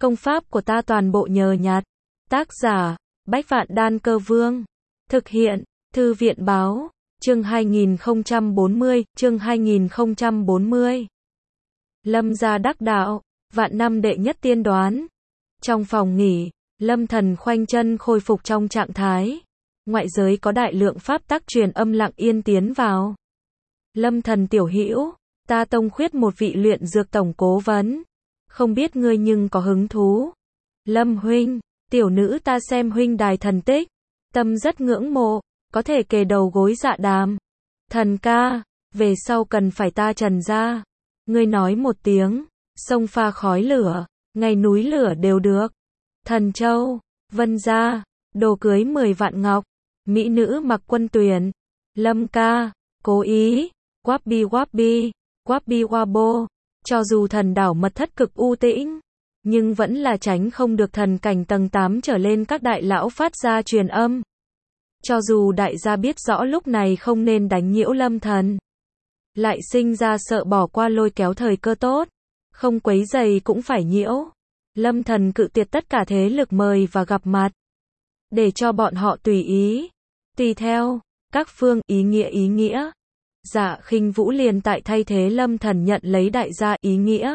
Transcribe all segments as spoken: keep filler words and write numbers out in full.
Công pháp của ta toàn bộ nhờ nhặt. Tác giả, Bách Vạn Đan Cơ Vương. Thực hiện, Thư viện Báo. Chương hai nghìn không trăm bốn mươi, chương hai nghìn không trăm bốn mươi. Lâm gia đắc đạo, vạn năm đệ nhất tiên đoán. Trong phòng nghỉ, Lâm Thần khoanh chân khôi phục trong trạng thái. Ngoại giới có đại lượng pháp tắc truyền âm lặng yên tiến vào. Lâm Thần tiểu hữu, ta tông khuyết một vị luyện dược tổng cố vấn. Không biết ngươi nhưng có hứng thú. Lâm huynh, tiểu nữ ta xem huynh đài thần tích. Tâm rất ngưỡng mộ, có thể kề đầu gối dạ đàm. Thần ca, về sau cần phải ta trần ra. Ngươi nói một tiếng, sông pha khói lửa, ngày núi lửa đều được. Thần châu, vân gia, đồ cưới mười vạn ngọc. Mỹ nữ mặc quân tuyển. Lâm ca, cố ý, Wabi Wabi, Wabi Wabo. Cho dù thần đảo mật thất cực u tĩnh, nhưng vẫn là tránh không được thần cảnh tầng tám trở lên các đại lão phát ra truyền âm. Cho dù đại gia biết rõ lúc này không nên đánh nhiễu Lâm Thần, lại sinh ra sợ bỏ qua lôi kéo thời cơ tốt, không quấy giày cũng phải nhiễu. Lâm Thần cự tuyệt tất cả thế lực mời và gặp mặt, để cho bọn họ tùy ý, tùy theo các phương ý nghĩa ý nghĩa. Dạ Khinh Vũ liền tại thay thế Lâm Thần nhận lấy đại gia ý nghĩa.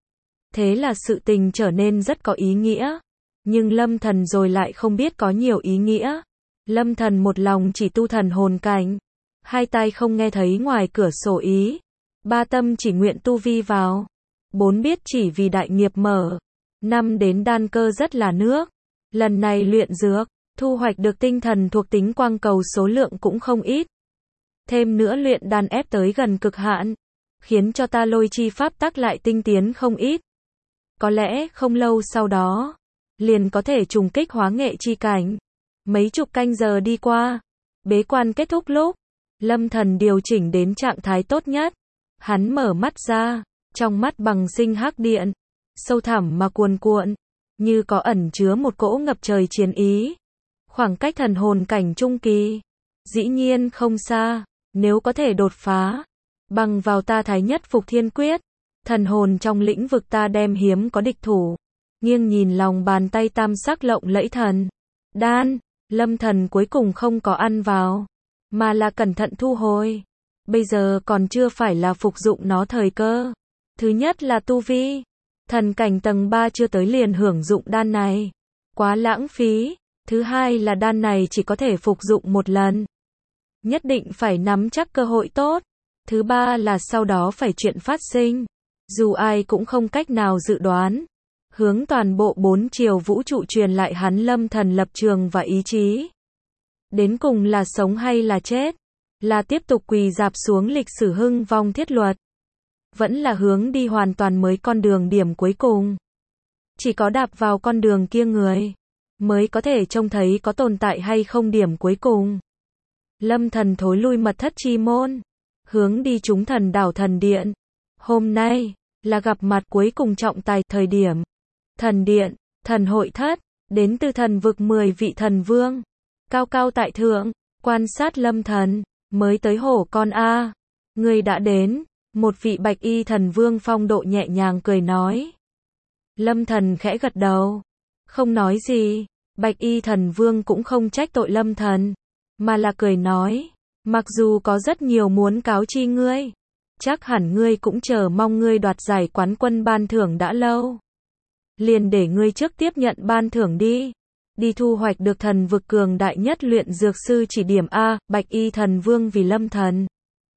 Thế là sự tình trở nên rất có ý nghĩa, nhưng Lâm Thần rồi lại không biết có nhiều ý nghĩa. Lâm Thần một lòng chỉ tu thần hồn cảnh, hai tai không nghe thấy ngoài cửa sổ ý, ba tâm chỉ nguyện tu vi vào, bốn biết chỉ vì đại nghiệp mở, năm đến đan cơ rất là nước. Lần này luyện dược, thu hoạch được tinh thần thuộc tính quang cầu số lượng cũng không ít. Thêm nữa luyện đan ép tới gần cực hạn, khiến cho ta lôi chi pháp tắc lại tinh tiến không ít. Có lẽ không lâu sau đó, liền có thể trùng kích hóa nghệ chi cảnh. Mấy chục canh giờ đi qua, bế quan kết thúc lúc, Lâm Thần điều chỉnh đến trạng thái tốt nhất. Hắn mở mắt ra, trong mắt bằng sinh hắc điện, sâu thẳm mà cuồn cuộn, như có ẩn chứa một cỗ ngập trời chiến ý. Khoảng cách thần hồn cảnh trung kỳ, dĩ nhiên không xa, nếu có thể đột phá, bằng vào ta thái nhất phục thiên quyết, thần hồn trong lĩnh vực ta đem hiếm có địch thủ. Nghiêng nhìn lòng bàn tay tam sắc lộng lẫy thần đan, Lâm Thần cuối cùng không có ăn vào, mà là cẩn thận thu hồi. Bây giờ còn chưa phải là phục dụng nó thời cơ. Thứ nhất là tu vi, thần cảnh tầng ba chưa tới liền hưởng dụng đan này, quá lãng phí. Thứ hai là đan này chỉ có thể phục dụng một lần, nhất định phải nắm chắc cơ hội tốt. Thứ ba là sau đó phải chuyện phát sinh, dù ai cũng không cách nào dự đoán. Hướng toàn bộ bốn chiều vũ trụ truyền lại hắn Lâm Thần lập trường và ý chí. Đến cùng là sống hay là chết, là tiếp tục quỳ dạp xuống lịch sử hưng vong thiết luật, vẫn là hướng đi hoàn toàn mới con đường điểm cuối cùng. Chỉ có đạp vào con đường kia người, mới có thể trông thấy có tồn tại hay không điểm cuối cùng. Lâm Thần thối lui mật thất chi môn, hướng đi chúng thần đảo thần điện. Hôm nay, là gặp mặt cuối cùng trọng tài thời điểm. Thần điện, thần hội thất, đến từ thần vực mười vị thần vương. Cao cao tại thượng, quan sát Lâm Thần, mới tới hổ con a. Người đã đến, một vị bạch y thần vương phong độ nhẹ nhàng cười nói. Lâm Thần khẽ gật đầu, không nói gì. Bạch y thần vương cũng không trách tội Lâm Thần, mà là cười nói, mặc dù có rất nhiều muốn cáo chi ngươi, chắc hẳn ngươi cũng chờ mong ngươi đoạt giải quán quân ban thưởng đã lâu. Liền để ngươi trước tiếp nhận ban thưởng đi, đi thu hoạch được thần vực cường đại nhất luyện dược sư chỉ điểm a. Bạch y thần vương vì Lâm Thần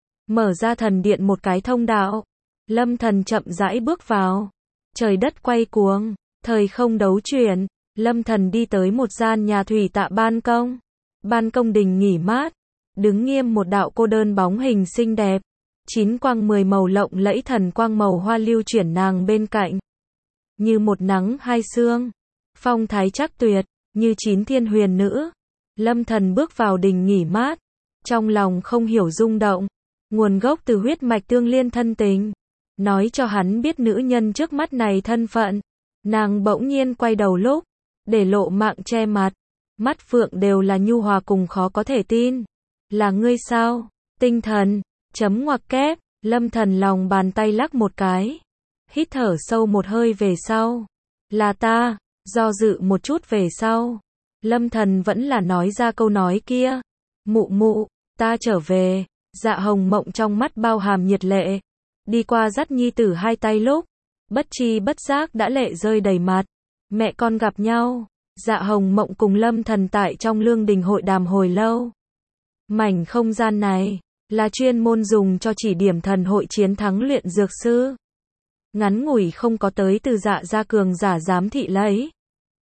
mở ra thần điện một cái thông đạo. Lâm Thần chậm rãi bước vào, trời đất quay cuồng, thời không đấu chuyển. Lâm Thần đi tới một gian nhà thủy tạ ban công. Ban công đình nghỉ mát, đứng nghiêm một đạo cô đơn bóng hình xinh đẹp. Chín quang mười màu lộng lẫy thần quang màu hoa lưu chuyển nàng bên cạnh. Như một nắng hai sương, phong thái chắc tuyệt, như chín thiên huyền nữ. Lâm Thần bước vào đình nghỉ mát, trong lòng không hiểu rung động, nguồn gốc từ huyết mạch tương liên thân tình, nói cho hắn biết nữ nhân trước mắt này thân phận. Nàng bỗng nhiên quay đầu lúc, để lộ mạng che mặt, mắt phượng đều là nhu hòa cùng khó có thể tin. Là ngươi sao? Tinh thần, chấm ngoặc kép. Lâm Thần lòng bàn tay lắc một cái, hít thở sâu một hơi về sau, Là ta, do dự một chút về sau. Lâm Thần vẫn là nói ra câu nói kia. Mụ mụ, ta trở về. Dạ Hồng Mộng trong mắt bao hàm nhiệt lệ. Đi qua dắt nhi tử hai tay lúc. Bất chi bất giác đã lệ rơi đầy mặt. Mẹ con gặp nhau. Dạ Hồng Mộng cùng Lâm Thần tại trong lương đình hội đàm hồi lâu. Mảnh không gian này là chuyên môn dùng cho chỉ điểm thần hội chiến thắng luyện dược sư. Ngắn ngủi không có tới từ Dạ gia cường giả giám thị lấy.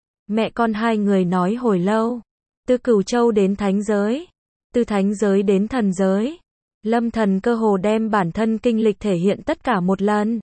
Mẹ con hai người nói hồi lâu. Từ Cửu Châu đến thánh giới. Từ thánh giới đến thần giới. Lâm Thần cơ hồ đem bản thân kinh lịch thể hiện tất cả một lần.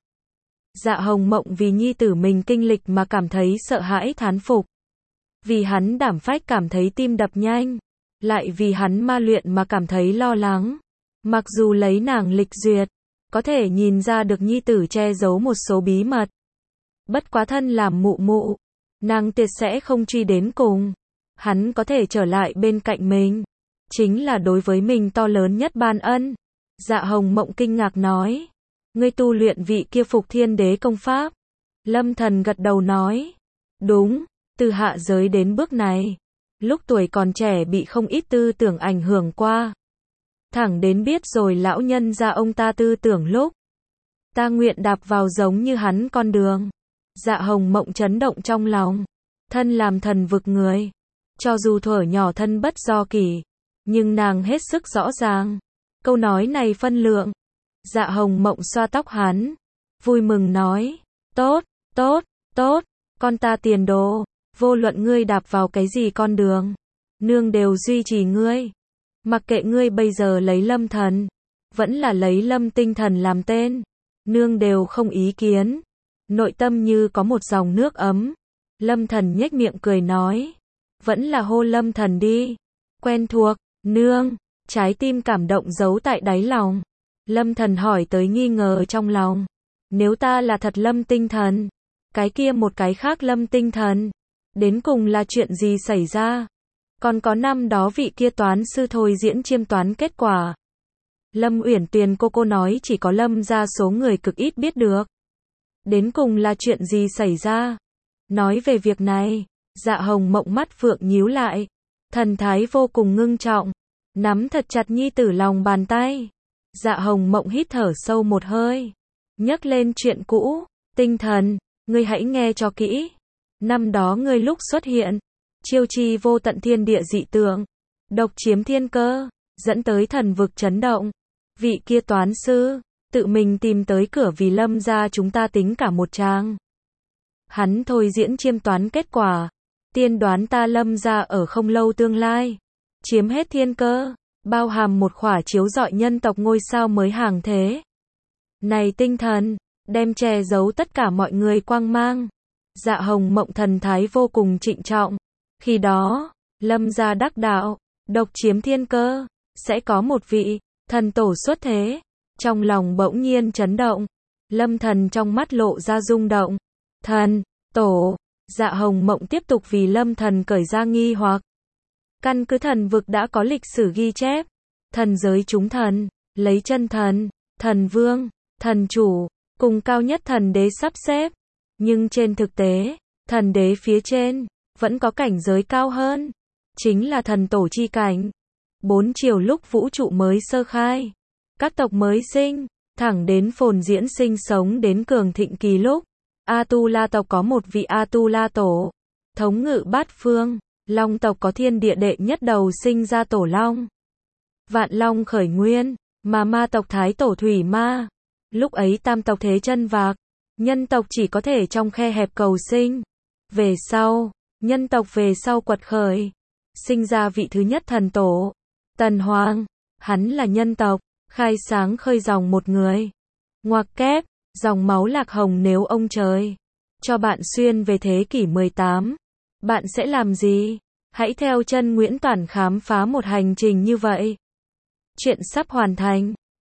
Dạ Hồng Mộng vì nhi tử mình kinh lịch mà cảm thấy sợ hãi thán phục. Vì hắn đảm phách cảm thấy tim đập nhanh. Lại vì hắn ma luyện mà cảm thấy lo lắng. Mặc dù lấy nàng lịch duyệt, có thể nhìn ra được nhi tử che giấu một số bí mật. Bất quá thân làm mụ mụ, nàng tuyệt sẽ không truy đến cùng. Hắn có thể trở lại bên cạnh mình, chính là đối với mình to lớn nhất ban ân. Dạ Hồng Mộng kinh ngạc nói, ngươi tu luyện vị kia Phục Thiên Đế công pháp. Lâm Thần gật đầu nói, đúng, từ hạ giới đến bước này, lúc tuổi còn trẻ bị không ít tư tưởng ảnh hưởng qua. Thẳng đến biết rồi lão nhân ra ông ta tư tưởng lúc. Ta nguyện đạp vào giống như hắn con đường. Dạ Hồng Mộng chấn động trong lòng. Thân làm thần vực người. Cho dù thuở nhỏ thân bất do kỷ. Nhưng nàng hết sức rõ ràng. Câu nói này phân lượng. Dạ Hồng Mộng xoa tóc hắn. Vui mừng nói. Tốt, tốt, tốt. Con ta tiền đồ. Vô luận ngươi đạp vào cái gì con đường. Nương đều duy trì ngươi. Mặc kệ ngươi bây giờ lấy Lâm Thần. Vẫn là lấy Lâm Tinh Thần làm tên. Nương đều không ý kiến. Nội tâm như có một dòng nước ấm. Lâm Thần nhếch miệng cười nói. Vẫn là hô Lâm Thần đi. Quen thuộc, nương. Trái tim cảm động giấu tại đáy lòng. Lâm Thần hỏi tới nghi ngờ trong lòng. Nếu ta là thật Lâm Tinh Thần. Cái kia một cái khác Lâm Tinh Thần. Đến cùng là chuyện gì xảy ra? Còn có năm đó vị kia toán sư thôi diễn chiêm toán kết quả. Lâm Uyển Tuyền cô cô nói chỉ có Lâm gia số người cực ít biết được. Đến cùng là chuyện gì xảy ra? Nói về việc này, Dạ Hồng Mộng mắt phượng nhíu lại. Thần thái vô cùng ngưng trọng. Nắm thật chặt nhi tử lòng bàn tay. Dạ Hồng Mộng hít thở sâu một hơi. Nhắc lên chuyện cũ. Tinh Thần, ngươi hãy nghe cho kỹ. Năm đó ngươi lúc xuất hiện. Chiêu chi vô tận thiên địa dị tượng. Độc chiếm thiên cơ. Dẫn tới thần vực chấn động. Vị kia toán sư. Tự mình tìm tới cửa vì Lâm gia chúng ta tính cả một trang. Hắn thôi diễn chiêm toán kết quả. Tiên đoán ta Lâm gia ở không lâu tương lai. Chiếm hết thiên cơ. Bao hàm một khỏa chiếu rọi nhân tộc ngôi sao mới hàng thế. Này Tinh Thần. Đem che giấu tất cả mọi người quang mang. Dạ Hồng Mộng thần thái vô cùng trịnh trọng. Khi đó, Lâm gia đắc đạo, độc chiếm thiên cơ, sẽ có một vị thần tổ xuất thế. Trong lòng bỗng nhiên chấn động. Lâm Thần trong mắt lộ ra rung động. Thần, tổ. Dạ Hồng Mộng tiếp tục vì Lâm Thần cởi ra nghi hoặc. Căn cứ thần vực đã có lịch sử ghi chép. Thần giới chúng thần, lấy chân thần, thần vương, thần chủ, cùng cao nhất thần đế sắp xếp. Nhưng trên thực tế, thần đế phía trên, vẫn có cảnh giới cao hơn. Chính là thần tổ chi cảnh. Bốn chiều lúc vũ trụ mới sơ khai. Các tộc mới sinh, thẳng đến phồn diễn sinh sống đến cường thịnh kỳ lúc. Atula tộc có một vị Atula tổ. Thống ngự bát phương. Long tộc có thiên địa đệ nhất đầu sinh ra tổ long. Vạn long khởi nguyên, mà ma tộc thái tổ thủy ma. Lúc ấy tam tộc thế chân vạc. Nhân tộc chỉ có thể trong khe hẹp cầu sinh. Về sau, nhân tộc về sau quật khởi. Sinh ra vị thứ nhất thần tổ. Tần Hoàng. Hắn là nhân tộc. Khai sáng khơi dòng một người. Ngoặc kép. Dòng máu lạc hồng nếu ông trời cho bạn xuyên về thế kỷ mười tám. Bạn sẽ làm gì? Hãy theo chân Nguyễn Toản khám phá một hành trình như vậy. Chuyện sắp hoàn thành.